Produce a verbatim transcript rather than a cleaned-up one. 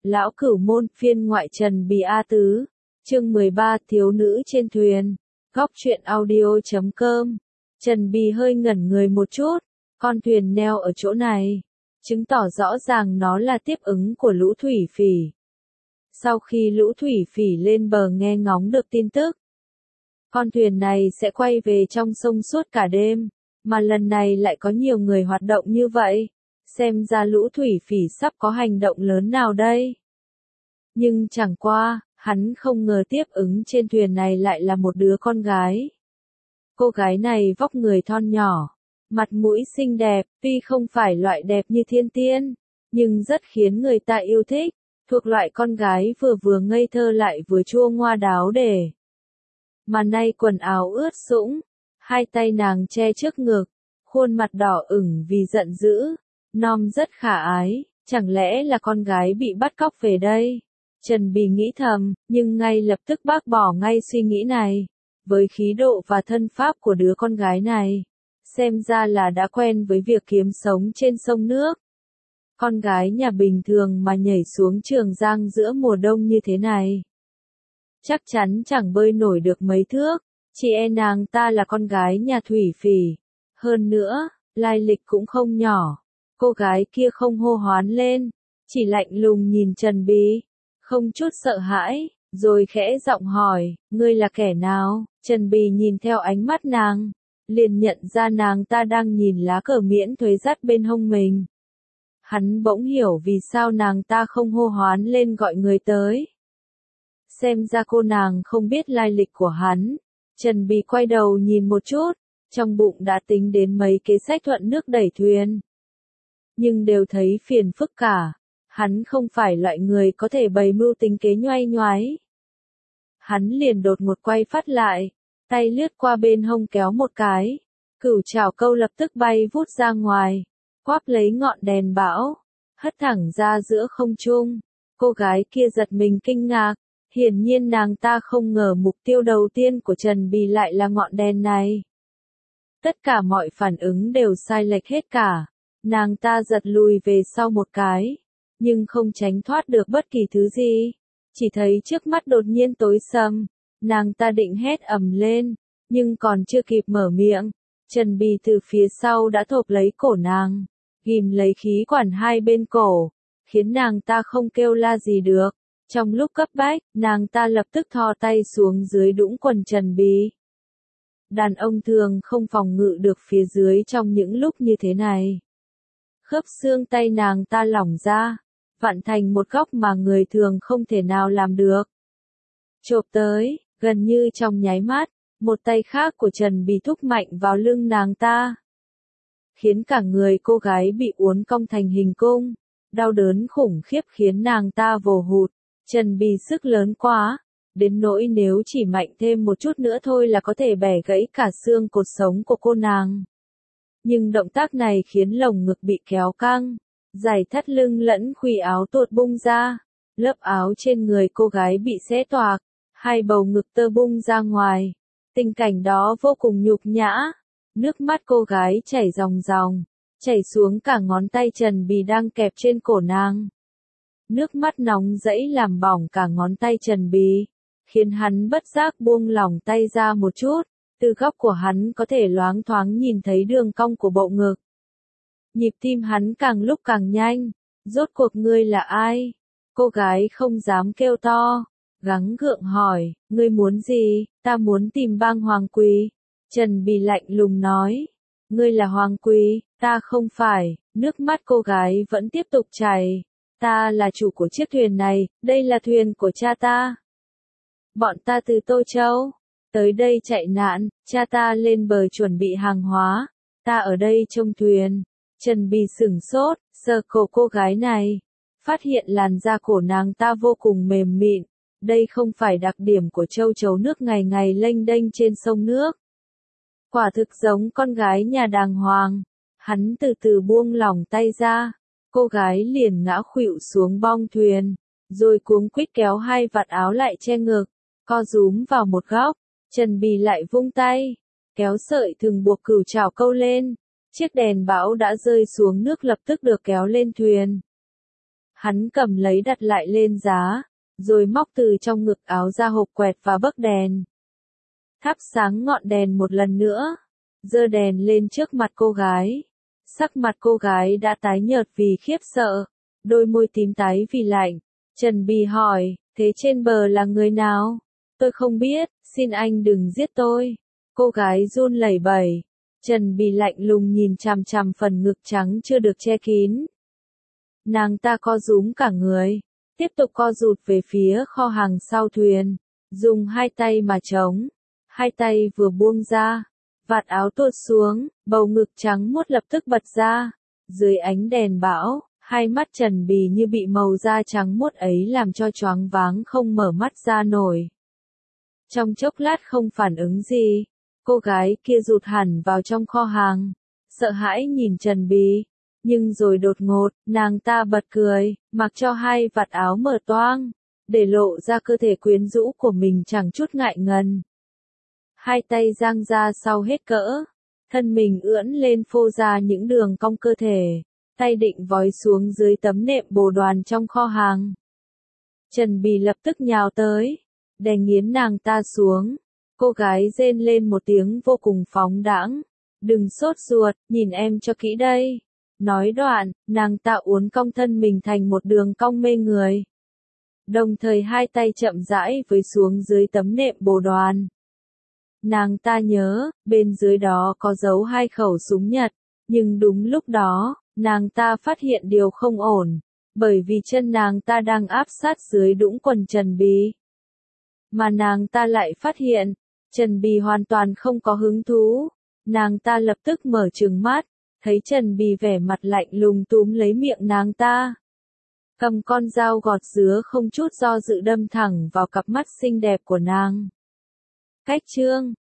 Lão Cửu Môn phiên ngoại Trần Bì A Tứ, chương mười ba Thiếu nữ trên thuyền, góc truyện audio chấm com. Trần Bì hơi ngẩn người một chút, con thuyền neo ở chỗ này, chứng tỏ rõ ràng nó là tiếp ứng của lũ thủy phỉ. Sau khi lũ thủy phỉ lên bờ nghe ngóng được tin tức, con thuyền này sẽ quay về trong sông suốt cả đêm, mà lần này lại có nhiều người hoạt động như vậy, xem ra lũ thủy phỉ sắp có hành động lớn nào đây. Nhưng chẳng qua, hắn không ngờ tiếp ứng trên thuyền này lại là một đứa con gái. Cô gái này vóc người thon nhỏ, mặt mũi xinh đẹp, tuy không phải loại đẹp như thiên tiên, nhưng rất khiến người ta yêu thích, thuộc loại con gái vừa vừa ngây thơ lại vừa chua ngoa đáo để. Mà nay quần áo ướt sũng, hai tay nàng che trước ngực, khuôn mặt đỏ ửng vì giận dữ, nom rất khả ái, chẳng lẽ là con gái bị bắt cóc về đây? Trần Bì nghĩ thầm, nhưng ngay lập tức bác bỏ ngay suy nghĩ này. Với khí độ và thân pháp của đứa con gái này, xem ra là đã quen với việc kiếm sống trên sông nước. Con gái nhà bình thường mà nhảy xuống Trường Giang giữa mùa đông như thế này, chắc chắn chẳng bơi nổi được mấy thước, chỉ e nàng ta là con gái nhà thủy phỉ. Hơn nữa, lai lịch cũng không nhỏ. Cô gái kia không hô hoán lên, chỉ lạnh lùng nhìn Trần Bì, không chút sợ hãi, rồi khẽ giọng hỏi, ngươi là kẻ nào? Trần Bì nhìn theo ánh mắt nàng, liền nhận ra nàng ta đang nhìn lá cờ miễn thuế dắt bên hông mình. Hắn bỗng hiểu vì sao nàng ta không hô hoán lên gọi người tới. Xem ra cô nàng không biết lai lịch của hắn. Trần Bì quay đầu nhìn một chút, trong bụng đã tính đến mấy kế sách thuận nước đẩy thuyền. Nhưng đều thấy phiền phức cả, hắn không phải loại người có thể bày mưu tính kế nhoay nhoái. Hắn liền đột ngột quay phát lại, tay lướt qua bên hông kéo một cái, cửu trảo câu lập tức bay vút ra ngoài, quắp lấy ngọn đèn bão, hất thẳng ra giữa không trung. Cô gái kia giật mình kinh ngạc, hiển nhiên nàng ta không ngờ mục tiêu đầu tiên của Trần Bì lại là ngọn đèn này. Tất cả mọi phản ứng đều sai lệch hết cả, nàng ta giật lùi về sau một cái, nhưng không tránh thoát được bất kỳ thứ gì. Chỉ thấy trước mắt đột nhiên tối sầm, nàng ta định hét ầm lên, nhưng còn chưa kịp mở miệng, Trần Bì từ phía sau đã thộp lấy cổ nàng, ghim lấy khí quản hai bên cổ, khiến nàng ta không kêu la gì được. Trong lúc cấp bách, nàng ta lập tức thò tay xuống dưới đũng quần Trần Bì. Đàn ông thường không phòng ngự được phía dưới trong những lúc như thế này. Khớp xương tay nàng ta lỏng ra, vặn thành một góc mà người thường không thể nào làm được. Chộp tới, gần như trong nháy mắt, một tay khác của Trần Bì thúc mạnh vào lưng nàng ta, khiến cả người cô gái bị uốn cong thành hình cung, đau đớn khủng khiếp khiến nàng ta vồ hụt. Trần Bì sức lớn quá, đến nỗi nếu chỉ mạnh thêm một chút nữa thôi là có thể bẻ gãy cả xương cột sống của cô nàng. Nhưng động tác này khiến lồng ngực bị kéo căng, giày thắt lưng lẫn khuy áo tuột bung ra, lớp áo trên người cô gái bị xé toạc, hai bầu ngực tơ bung ra ngoài. Tình cảnh đó vô cùng nhục nhã, nước mắt cô gái chảy ròng ròng, chảy xuống cả ngón tay Trần Bì đang kẹp trên cổ nàng. Nước mắt nóng rẫy làm bỏng cả ngón tay Trần Bì, khiến hắn bất giác buông lỏng tay ra một chút, từ góc của hắn có thể loáng thoáng nhìn thấy đường cong của bộ ngực. Nhịp tim hắn càng lúc càng nhanh, rốt cuộc ngươi là ai? Cô gái không dám kêu to, gắng gượng hỏi, ngươi muốn gì? Ta muốn tìm bang Hoàng Quỳ. Trần Bì lạnh lùng nói, ngươi là Hoàng Quỳ, ta không phải. Nước mắt cô gái vẫn tiếp tục chảy. Ta là chủ của chiếc thuyền này, đây là thuyền của cha ta. Bọn ta từ Tô Châu tới đây chạy nạn, cha ta lên bờ chuẩn bị hàng hóa, ta ở đây trông thuyền. Trần Bì sửng sốt, sờ cổ cô gái này, phát hiện làn da cổ nàng ta vô cùng mềm mịn, đây không phải đặc điểm của châu chấu nước ngày ngày lênh đênh trên sông nước. Quả thực giống con gái nhà đàng hoàng. Hắn từ từ buông lỏng tay ra, cô gái liền ngã khuỵu xuống bong thuyền, rồi cuống quýt kéo hai vạt áo lại che ngực, co rúm vào một góc. Trần Bì lại vung tay, kéo sợi thừng buộc cửu trảo câu lên, chiếc đèn bão đã rơi xuống nước lập tức được kéo lên thuyền. Hắn cầm lấy đặt lại lên giá, rồi móc từ trong ngực áo ra hộp quẹt và bấc đèn. Thắp sáng ngọn đèn một lần nữa, giơ đèn lên trước mặt cô gái. Sắc mặt cô gái đã tái nhợt vì khiếp sợ, đôi môi tím tái vì lạnh. Trần Bì hỏi, thế trên bờ là người nào? Tôi không biết, xin anh đừng giết tôi. Cô gái run lẩy bẩy. Trần Bì lạnh lùng nhìn chằm chằm phần ngực trắng chưa được che kín. Nàng ta co rúm cả người, tiếp tục co rụt về phía kho hàng sau thuyền, dùng hai tay mà chống. Hai tay vừa buông ra, vạt áo tuột xuống, bầu ngực trắng muốt lập tức bật ra. Dưới ánh đèn bão, hai mắt Trần Bì như bị màu da trắng muốt ấy làm cho choáng váng không mở mắt ra nổi. Trong chốc lát không phản ứng gì, cô gái kia rụt hẳn vào trong kho hàng, sợ hãi nhìn Trần Bì. Nhưng rồi đột ngột, nàng ta bật cười, mặc cho hai vạt áo mở toang, để lộ ra cơ thể quyến rũ của mình chẳng chút ngại ngần. Hai tay dang ra sau hết cỡ, thân mình ưỡn lên phô ra những đường cong cơ thể, tay định vói xuống dưới tấm nệm bồ đoàn trong kho hàng. Trần Bì lập tức nhào tới, đè nghiến nàng ta xuống. Cô gái rên lên một tiếng vô cùng phóng đãng, đừng sốt ruột, nhìn em cho kỹ đây. Nói đoạn, nàng ta uốn cong thân mình thành một đường cong mê người. Đồng thời hai tay chậm rãi với xuống dưới tấm nệm bồ đoàn. Nàng ta nhớ, bên dưới đó có giấu hai khẩu súng Nhật, nhưng đúng lúc đó, nàng ta phát hiện điều không ổn, bởi vì chân nàng ta đang áp sát dưới đũng quần Trần Bì. Mà nàng ta lại phát hiện, Trần Bì hoàn toàn không có hứng thú, nàng ta lập tức mở trừng mắt, thấy Trần Bì vẻ mặt lạnh lùng túm lấy miệng nàng ta. Cầm con dao gọt dứa không chút do dự đâm thẳng vào cặp mắt xinh đẹp của nàng. Cách chương